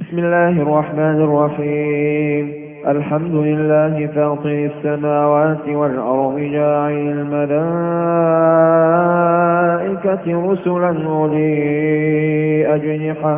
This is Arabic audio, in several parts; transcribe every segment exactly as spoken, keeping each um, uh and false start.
بسم الله الرحمن الرحيم. الحمد لله فاطر السماوات والأرض جاعل الملائكة رسلا أولي أجنحة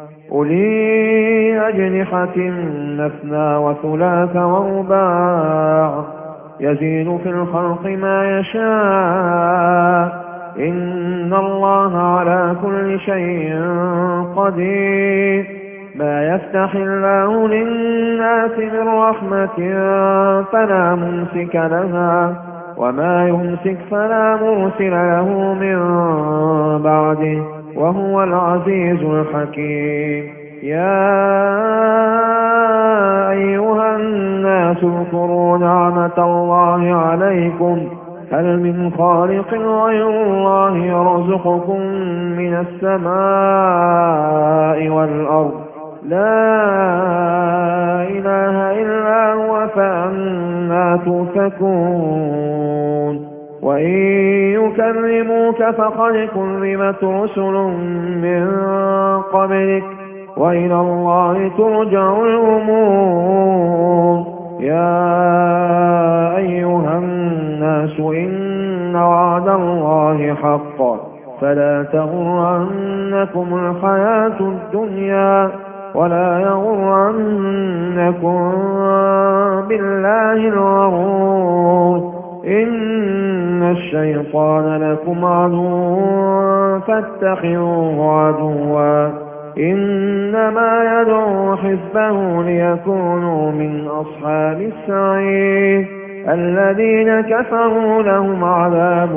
أولي أجنحة مثنى وثلاث ورباع يزيد في الخلق ما يشاء إن الله على كل شيء قدير. ما يفتح الله للناس من رحمة فلا ممسك لها وما يمسك فلا مرسل له من بعده وهو العزيز الحكيم. يا أيها الناس اذكروا نعمة الله عليكم هل من خالق غير الله يرزقكم من السماء والأرض لا إله إلا هو فأنى تؤفكون. وإن يكذبوك فقد كذبت رسل من قبلك وإلى الله ترجع الأمور. يا أيها الناس إن وعد الله حق فلا تغرنكم الحياة الدنيا ولا يغرنكم بالله الغرور. إن الشيطان لكم عدو فاتخذوه عدوا إنما يدعو حزبه ليكونوا من أصحاب السعير. الذين كفروا لهم عذاب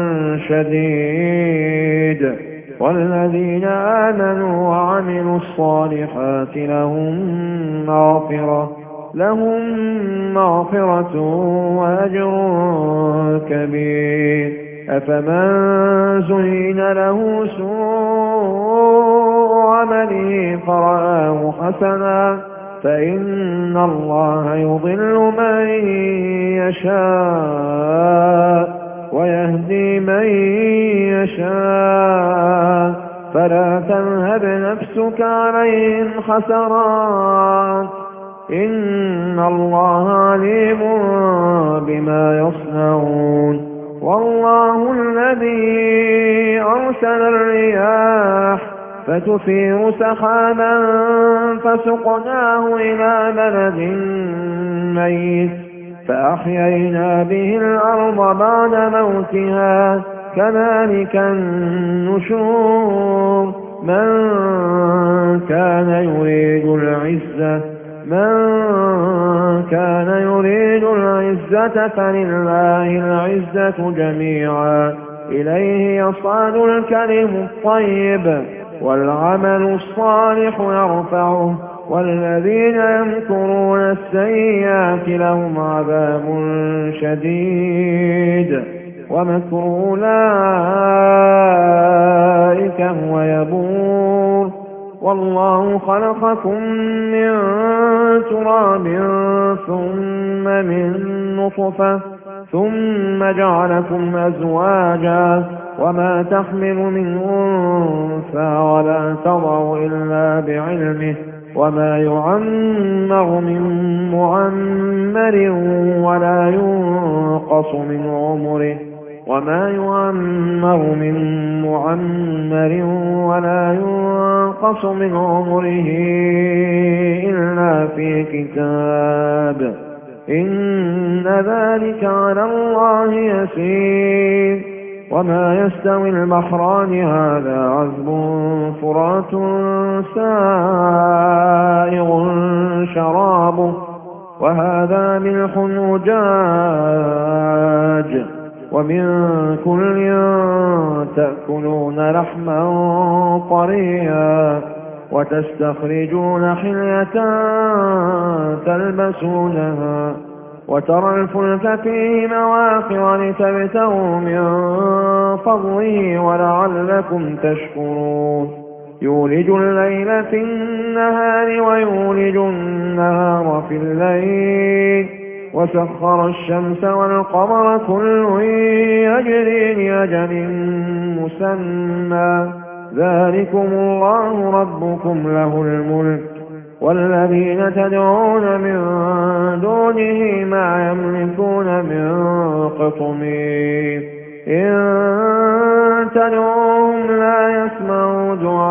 شديد والذين آمنوا وعملوا الصالحات لهم مغفرة لهم مغفرة وأجر كبير. أفمن زين له سوء عمله فرآه حسنا فإن الله يضل من يشاء ويهدي من يشاء فلا تذهب نفسك عليهم حسرات إن الله عليم بما يصنعون. والله الذي أرسل الرياح فتثير سحابا فسقناه إلى بلد ميت فأحيينا به الأرض بعد موتها كذلك النشور. من كان يريد العزة من كان يريد العزة فلله العزة جميعا إليه يصعد الكلم الطيب والعمل الصالح يرفعه والذين يمكرون السيئات لهم عذاب شديد ومكر أولئك هو يبور. والله خلقكم من تراب ثم من نطفة ثم جعلكم أزواجا وما تحمل من أنثى ولا تضع إلا بعلمه وما يعمر من معمر ولا ينقص من عمره وما يعمر من معمر ولا ينقص من عمره إلا في كتاب إن ذلك على الله يسير. وما يستوي البحران هذا عذب فرات سائغ شرابه وهذا ملح أجاج ومن كل تأكلون لحما طريا وتستخرجون حلية تلبسونها وترى الفلك فيه مواخر لتبتغوا من فضله ولعلكم تشكرون. يولج الليل في النهار ويولج النهار في الليل وسخر الشمس والقمر كل يجري لأجل مسمى ذلكم الله ربكم له الملك والذين تدعون من دونه ما يملكون من قطمير إن تدعوهم لا يسمعوا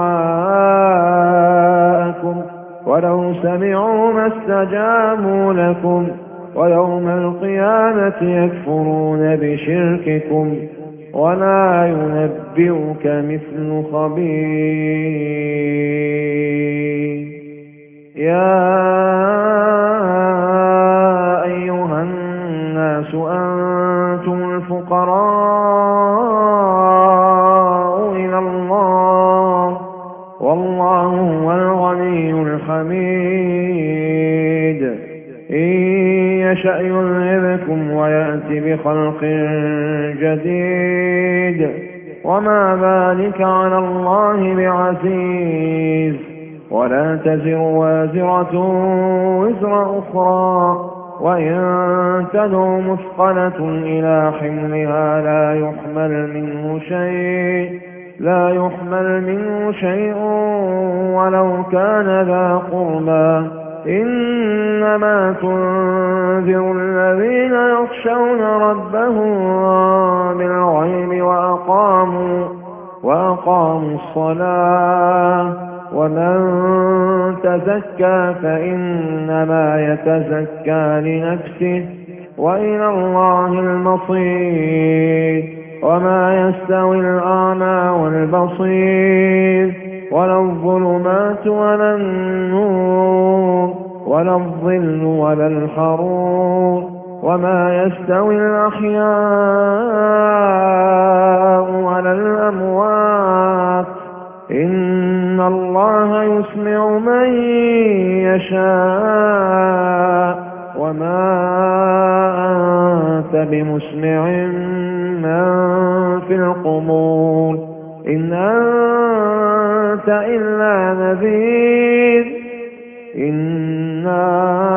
دعاءكم ولو سمعوا ما استجابوا لكم ويوم القيامة يكفرون بشرككم ولا ينبئك مثل خبير. يا أيها الناس أنتم الفقراء إلى الله والله هو الغني الحميد إن يشأ يذهبكم ويأتي بخلق جديد وما ذلك على الله بعزيز ولا تزر وازرة وزر أخرى وإن تدع مثقلة إلى حملها لا يحمل منه شيء لا يحمل منه شيء ولو كان ذا قربى إنما تنذر الذين يخشون ربهم بالغيب وأقاموا وأقاموا الصلاة ومن تزكى فإنما يتزكى لنفسه وإلى الله المصير وما يستوي الأعمى والبصير ولا الظلمات ولا النور ولا الظل ولا الحرور وما يستوي الأحياء ولا الأموات إن الله يسمع من يشاء وما أنت بمسمع من في القبور إن أنت إلا نذير إنا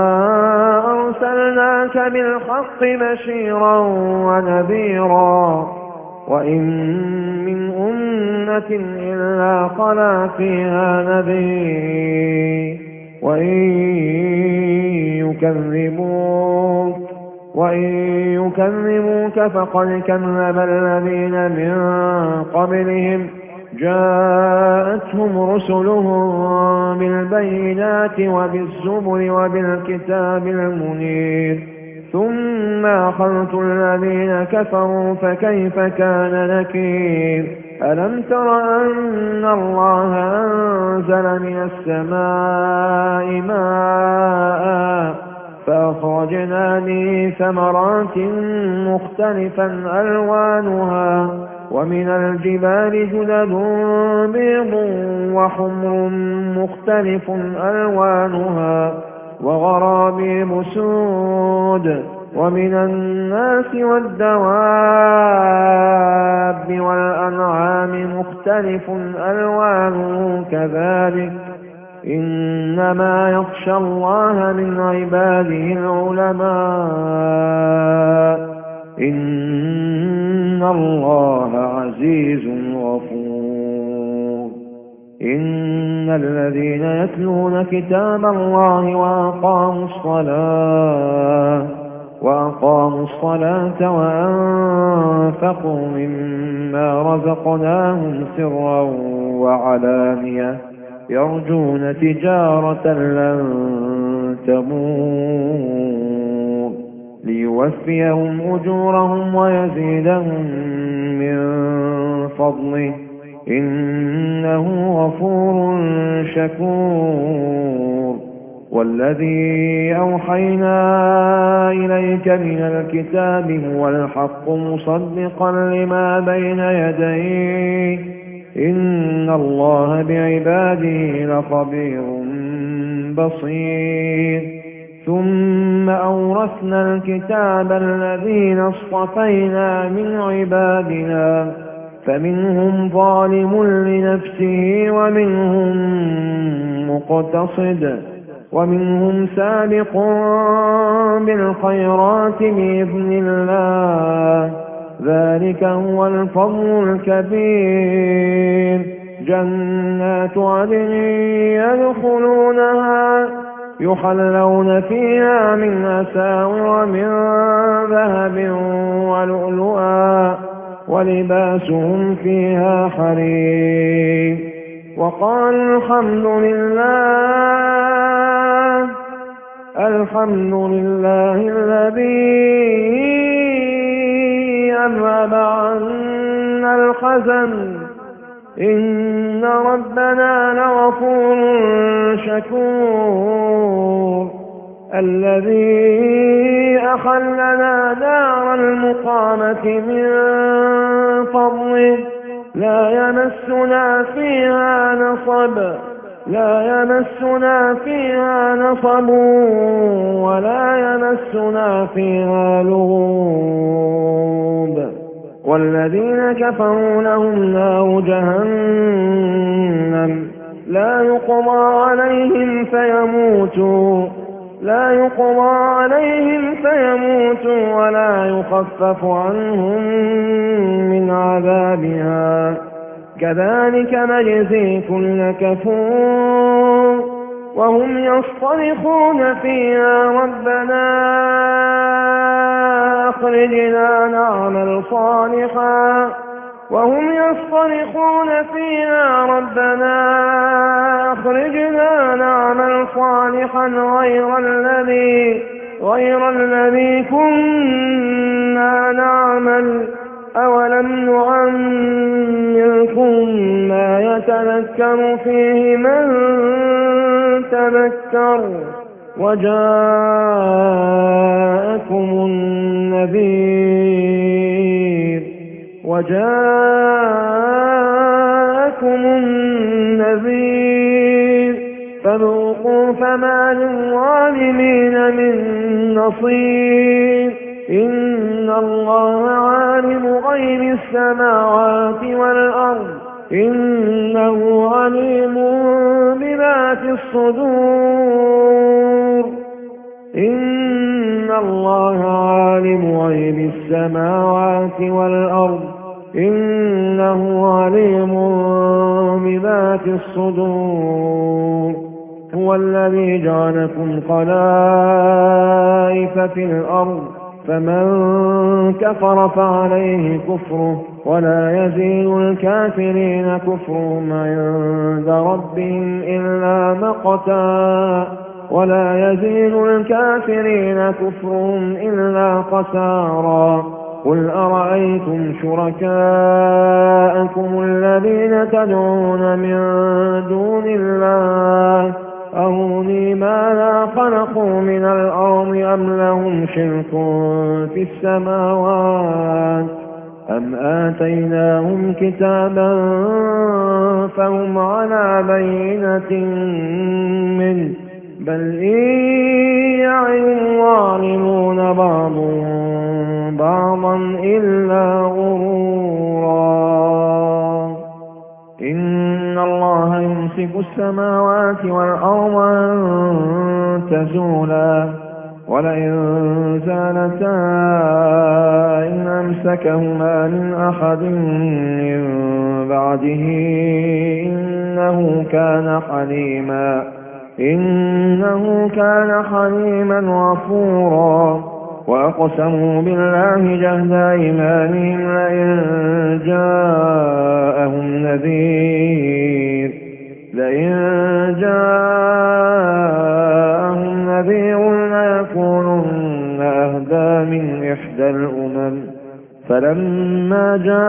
أرسلناك بالحق بشيرا ونذيرا وإن من أمة إلا خلا فيها نذير وإن يكذبوك وإن يكذبوك فقد كذب الذين من قبلهم جاءتهم رسلهم بالبينات وبالزبر وبالكتاب المنير ثم أخذت الذين كفروا فكيف كان نكير ألم تر أن الله أنزل من السماء ماء فأخرجنا به ثمرات مختلفا ألوانها ومن الجبال جدد بيض وحمر مختلف ألوانها وغرابيب سود ومن الناس والدواب والأنعام مختلف ألوانه كذلك إنما يخشى الله من عباده العلماء إن الله عزيز غفور إن الذين يتلون كتاب الله وأقاموا الصلاة وأقاموا الصلاة وأنفقوا مما رزقناهم سرا وعلانية يرجون تجارة لن تمور ليوفيهم أجورهم ويزيدهم من فضله إنه غفور شكور والذي أوحينا إليك من الكتاب هو الحق مصدقا لما بين يديه إن الله بعباده لخبير بصير ثم أورثنا الكتاب الذين اصطفينا من عبادنا فمنهم ظالم لنفسه ومنهم مقتصد ومنهم سابق بالخيرات بإذن الله ذلك هو الفضل الكبير جنات عدن يدخلونها يحلون فيها من أساور من ذهب ولؤلؤا ولباسهم فيها حرير. وقالوا الحمد لله الحمد لله الذي أذهب عنا الحزن إن ربنا لغفور شكور. الذي أحلنا دار المقامة من فضله لا يمسنا فيها نصب لا يمسنا فيها نصب ولا يمسنا فيها لغوب. والذين كفروا لهم نار جهنم لا يقضى عليهم فيموتوا لا يقضى عليهم فيموتوا ولا يخفف عنهم من عذابها كذلك نجزي كل كفور. وهم يصطرخون فيها ربنا أخرجنا نعمل صالحا وهم يصطرخون فيها ربنا أخرجنا نعمل صالحا غير الذي غير الذي كنا نعمل أولم نعمركم ما يتذكر فيه من تذكر وجاءكم النذير وجاءكم النذير فذوقوا فما للظالمين من نصير. إن الله عالم غيب السماوات والأرض إنه عليم بذات الصدور. إن الله عالم غيب السماوات والأرض إنه عليم بذات الصدور. هو الذي جعلكم خلائف في الأرض فمن كفر فعليه كفره ولا يزيد الكافرين كفرهم عند ربهم إلا مقتا ولا يزيد الكافرين كفرهم إلا خسارا. قل أرأيتم شركاءكم الذين تدعون من دون الله أروني ماذا خلقوا من الأرض أم لهم شرك في السماوات أم آتيناهم كتابا فهم على بينة منه بل إن يعد الظالمون بعضهم بعضا إلا غرورا. إن الله يمسك السماوات والأرض أن تزولا ولئن زالتا إن أمسكهما من أحد من بعده إنه كان حليما إنه كان حليما غفورا. وأقسموا بالله جهد أيمانهم لئن جاءهم نذير لئن جاءهم نذير ليكونن أهدى من إحدى الأمم فلما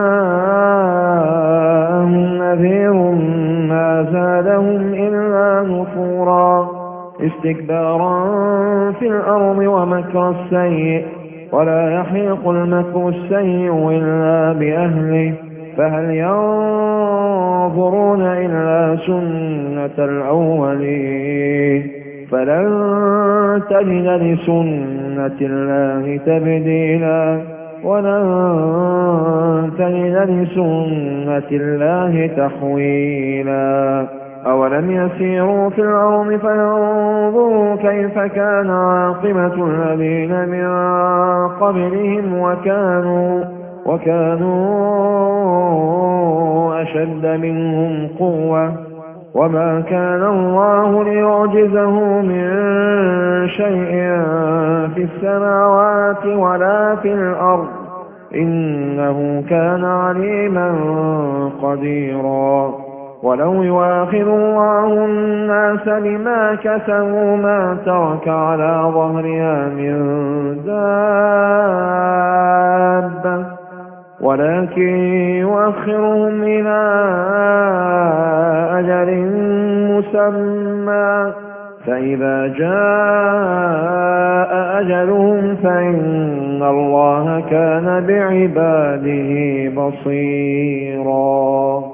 جاءهم نذير ما زادهم إلا نفورا استكبارا في الأرض ومكر السيء ولا يحيق المكر السيء إلا بأهله فهل ينظرون إلا سنة الأولين فلن تجد لسنة الله تبديلا ولن تجد لسنة الله تحويلا. أولم يسيروا في الأرض فينظروا كيف كان عاقبة الذين من قبلهم وكانوا وكانوا أشد منهم قوة وما كان الله ليعجزه من شيء في السماوات ولا في الأرض إنه كان عليما قديرا ولو يؤاخذ الله الناس بما كسبوا ما ترك على ظهرها من دابة ولكن يؤخرهم إلى أجل مسمى فإذا جاء أجلهم فإن الله كان بعباده بصيرا